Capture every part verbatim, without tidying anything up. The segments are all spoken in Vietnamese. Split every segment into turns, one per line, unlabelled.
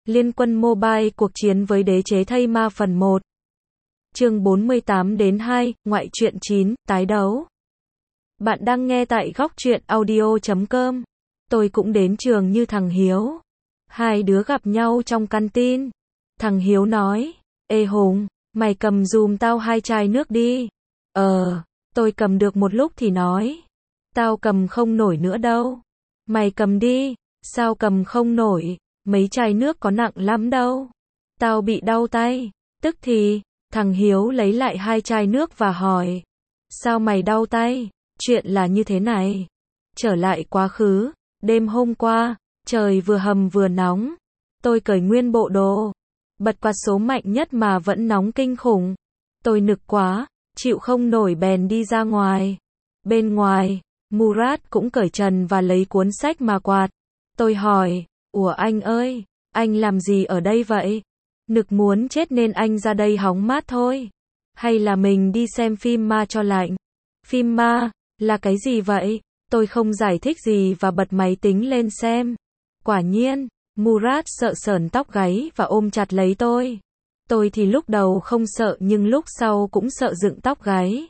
Liên quân Mobile cuộc chiến với đế chế thây ma phần một. Chương bốn mươi tám đến hai, ngoại truyện chín, tái đấu. Bạn đang nghe tại góc truyện audio chấm com. Tôi cũng đến trường như thằng Hiếu. Hai đứa gặp nhau trong canteen. Thằng Hiếu nói, ê Hùng, mày cầm giùm tao hai chai nước đi. Ờ, tôi cầm được một lúc thì nói, tao cầm không nổi nữa đâu. Mày cầm đi. Sao cầm không nổi, mấy chai nước có nặng lắm đâu. Tao bị đau tay. Tức thì, thằng Hiếu lấy lại hai chai nước và hỏi, sao mày đau tay? Chuyện là như thế này. Trở lại quá khứ, đêm hôm qua, trời vừa hầm vừa nóng. Tôi cởi nguyên bộ đồ, bật quạt số mạnh nhất mà vẫn nóng kinh khủng. Tôi nực quá, chịu không nổi bèn đi ra ngoài. Bên ngoài, Murat cũng cởi trần và lấy cuốn sách mà quạt. Tôi hỏi, ủa anh ơi, anh làm gì ở đây vậy? Nực muốn chết nên anh ra đây hóng mát thôi. Hay là mình đi xem phim ma cho lạnh? Phim ma, là cái gì vậy? Tôi không giải thích gì và bật máy tính lên xem. Quả nhiên, Murat sợ sởn tóc gáy và ôm chặt lấy tôi. Tôi thì lúc đầu không sợ nhưng lúc sau cũng sợ dựng tóc gáy.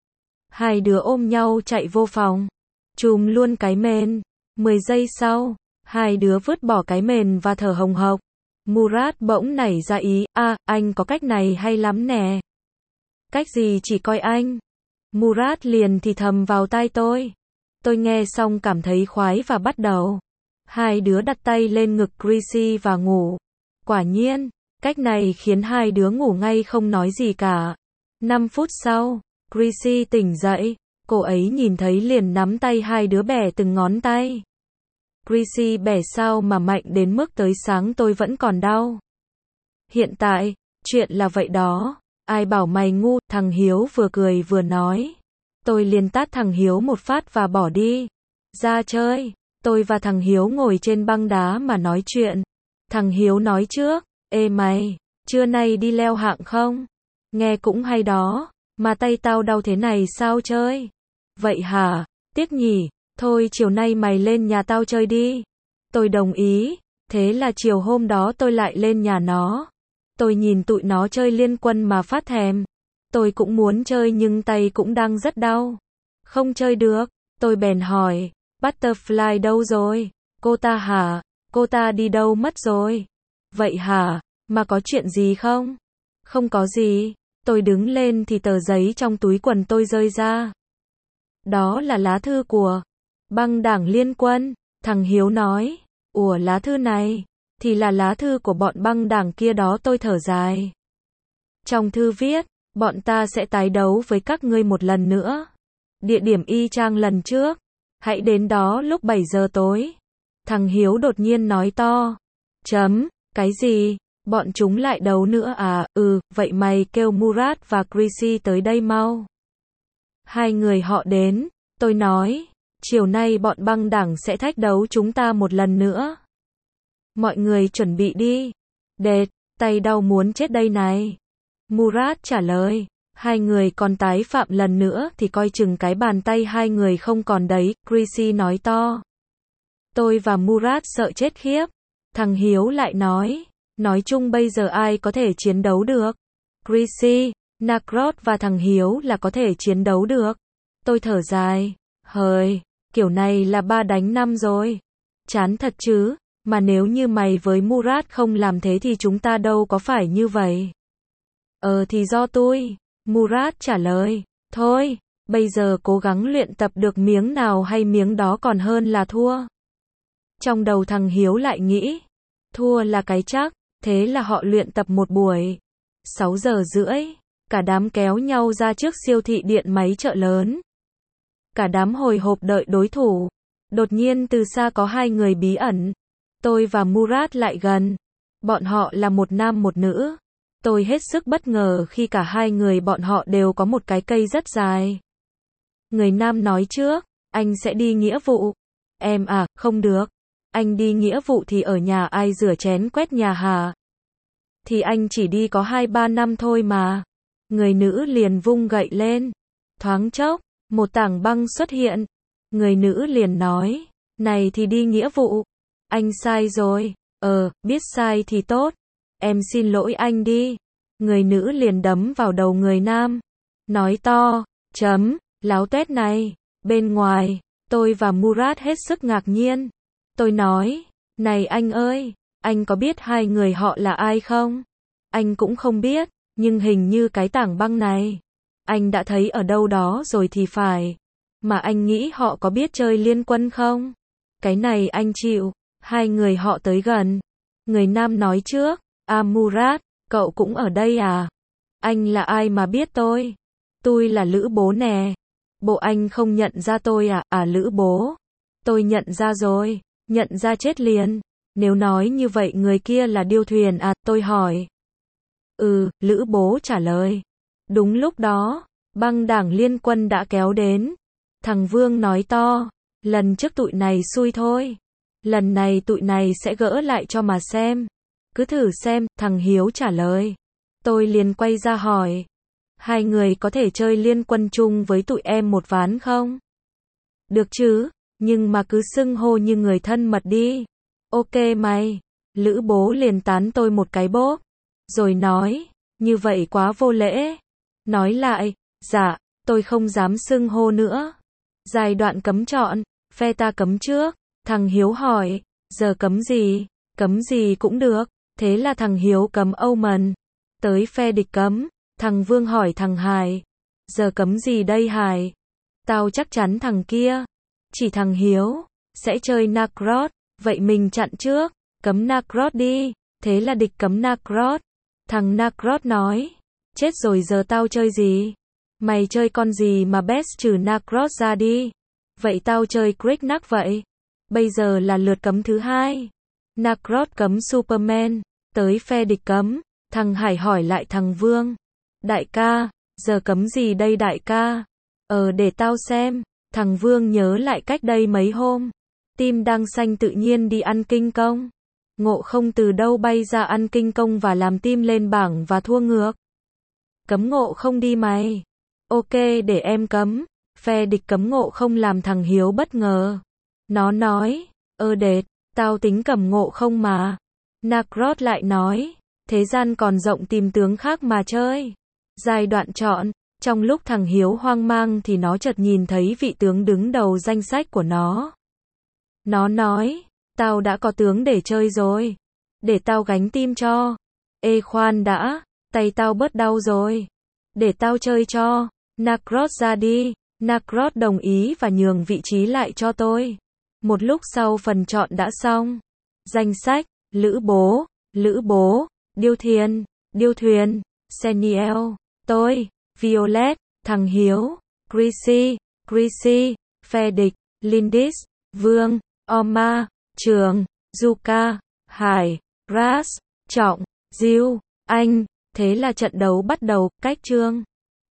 Hai đứa ôm nhau chạy vô phòng. Chùm luôn cái mền. Mười giây sau, hai đứa vứt bỏ cái mền và thở hồng hộc. Murat bỗng nảy ra ý, à, anh có cách này hay lắm nè. Cách gì chỉ coi anh. Murat liền thì thầm vào tai tôi. Tôi nghe xong cảm thấy khoái và bắt đầu. Hai đứa đặt tay lên ngực Chrissy và ngủ. Quả nhiên, cách này khiến hai đứa ngủ ngay không nói gì cả. Năm phút sau, Chrissy tỉnh dậy. Cô ấy nhìn thấy liền nắm tay hai đứa bẻ từng ngón tay. Chrissy bẻ sao mà mạnh đến mức tới sáng tôi vẫn còn đau. Hiện tại, chuyện là vậy đó. Ai bảo mày ngu, thằng Hiếu vừa cười vừa nói. Tôi liền tát thằng Hiếu một phát và bỏ đi. Ra chơi, tôi và thằng Hiếu ngồi trên băng đá mà nói chuyện. Thằng Hiếu nói trước, ê mày, trưa nay đi leo hạng không? Nghe cũng hay đó, mà tay tao đau thế này sao chơi? Vậy hả, tiếc nhỉ, thôi chiều nay mày lên nhà tao chơi đi. Tôi đồng ý, thế là chiều hôm đó tôi lại lên nhà nó. Tôi nhìn tụi nó chơi liên quân mà phát thèm. Tôi cũng muốn chơi nhưng tay cũng đang rất đau. Không chơi được, tôi bèn hỏi, Butterfly đâu rồi? Cô ta hả? Cô ta đi đâu mất rồi? Vậy hả? Mà có chuyện gì không? Không có gì. Tôi đứng lên thì tờ giấy trong túi quần tôi rơi ra. Đó là lá thư của băng đảng liên quân. Thằng Hiếu nói, ủa lá thư này thì là lá thư của bọn băng đảng kia đó. Tôi thở dài. Trong thư viết, bọn ta sẽ tái đấu với các ngươi một lần nữa. Địa điểm y chang lần trước. Hãy đến đó lúc bảy giờ tối. Thằng Hiếu đột nhiên nói to. Chấm, cái gì? Bọn chúng lại đấu nữa à? Ừ, vậy mày kêu Murat và Chrissy tới đây mau. Hai người họ đến. Tôi nói, chiều nay bọn băng đảng sẽ thách đấu chúng ta một lần nữa. Mọi người chuẩn bị đi. Đệt, tay đau muốn chết đây này. Murat trả lời, hai người còn tái phạm lần nữa thì coi chừng cái bàn tay hai người không còn đấy. Chrissy nói to. Tôi và Murat sợ chết khiếp. Thằng Hiếu lại nói, nói chung bây giờ ai có thể chiến đấu được? Chrissy, Nakrot và thằng Hiếu là có thể chiến đấu được. Tôi thở dài, hời, kiểu này là ba đánh năm rồi. Chán thật chứ, mà nếu như mày với Murat không làm thế thì chúng ta đâu có phải như vậy. Ờ thì do tôi. Murat trả lời, thôi, bây giờ cố gắng luyện tập được miếng nào hay miếng đó còn hơn là thua. Trong đầu thằng Hiếu lại nghĩ, thua là cái chắc, thế là họ luyện tập một buổi. Sáu giờ rưỡi, cả đám kéo nhau ra trước siêu thị điện máy chợ lớn. Cả đám hồi hộp đợi đối thủ. Đột nhiên từ xa có hai người bí ẩn. Tôi và Murat lại gần. Bọn họ là một nam một nữ. Tôi hết sức bất ngờ khi cả hai người bọn họ đều có một cái cây rất dài. Người nam nói trước, anh sẽ đi nghĩa vụ. Em à, không được. Anh đi nghĩa vụ thì ở nhà ai rửa chén quét nhà hả? Thì anh chỉ đi có hai ba năm thôi mà. Người nữ liền vung gậy lên. Thoáng chốc, một tảng băng xuất hiện. Người nữ liền nói, này thì đi nghĩa vụ. Anh sai rồi. Ờ, biết sai thì tốt. Em xin lỗi anh đi. Người nữ liền đấm vào đầu người nam. Nói to, chấm, láo tuét này. Bên ngoài, tôi và Murat hết sức ngạc nhiên. Tôi nói, này anh ơi, anh có biết hai người họ là ai không? Anh cũng không biết, nhưng hình như cái tảng băng này, anh đã thấy ở đâu đó rồi thì phải. Mà anh nghĩ họ có biết chơi liên quân không? Cái này anh chịu. Hai người họ tới gần. Người nam nói trước, à Murat, cậu cũng ở đây à? Anh là ai mà biết tôi? Tôi là Lữ bố nè. Bộ anh không nhận ra tôi à? À Lữ bố. Tôi nhận ra rồi, nhận ra chết liền. Nếu nói như vậy người kia là điêu thuyền à? Tôi hỏi. Ừ, Lữ bố trả lời. Đúng lúc đó, băng đảng liên quân đã kéo đến. Thằng Vương nói to, lần trước tụi này xui thôi. Lần này tụi này sẽ gỡ lại cho mà xem. Cứ thử xem, thằng Hiếu trả lời. Tôi liền quay ra hỏi. Hai người có thể chơi liên quân chung với tụi em một ván không? Được chứ, nhưng mà cứ xưng hô như người thân mật đi. Ok mày. Lữ bố liền tán tôi một cái bốp. Rồi nói, như vậy quá vô lễ. Nói lại, dạ, tôi không dám xưng hô nữa. Giai đoạn cấm chọn, phe ta cấm trước. Thằng Hiếu hỏi, giờ cấm gì? Cấm gì cũng được. Thế là thằng Hiếu cấm Omen. Tới phe địch cấm. Thằng Vương hỏi thằng Hải, giờ cấm gì đây Hải? Tao chắc chắn thằng kia. Chỉ thằng Hiếu, sẽ chơi Nacrot. Vậy mình chặn trước, cấm Nacrot đi. Thế là địch cấm Nacrot. Thằng Nacrot nói, chết rồi giờ tao chơi gì? Mày chơi con gì mà best trừ Nacrot ra đi. Vậy tao chơi Kriknak vậy. Bây giờ là lượt cấm thứ hai. Nacrot cấm Superman. Tới phe địch cấm. Thằng Hải hỏi lại thằng Vương. Đại ca, giờ cấm gì đây đại ca? Ờ để tao xem. Thằng Vương nhớ lại cách đây mấy hôm. Tim đang xanh tự nhiên đi ăn kinh công. Ngộ không từ đâu bay ra ăn kinh công và làm tim lên bảng và thua ngược. Cấm Ngộ không đi mày. Ok để em cấm. Phe địch cấm Ngộ không làm thằng Hiếu bất ngờ. Nó nói, ơ đệt, tao tính cầm Ngộ không mà. Nacrot lại nói, thế gian còn rộng tìm tướng khác mà chơi. Giai đoạn chọn, trong lúc thằng Hiếu hoang mang thì nó chợt nhìn thấy vị tướng đứng đầu danh sách của nó. Nó nói, tao đã có tướng để chơi rồi. Để tao gánh tim cho. Ê khoan đã, tay tao bớt đau rồi. Để tao chơi cho. Nacrot ra đi. Nacrot đồng ý và nhường vị trí lại cho tôi. Một lúc sau phần chọn đã xong. Danh sách, Lữ bố, Lữ bố, Điêu Thiên, Điêu Thuyền, Seniel, tôi, Violet, thằng Hiếu, Chrissy, Chrissy, phe địch, Lindis, Vương, Oma, Trường, Zuka, Hải, Ras, Trọng, Diêu, Anh. Thế là trận đấu bắt đầu, cách chương.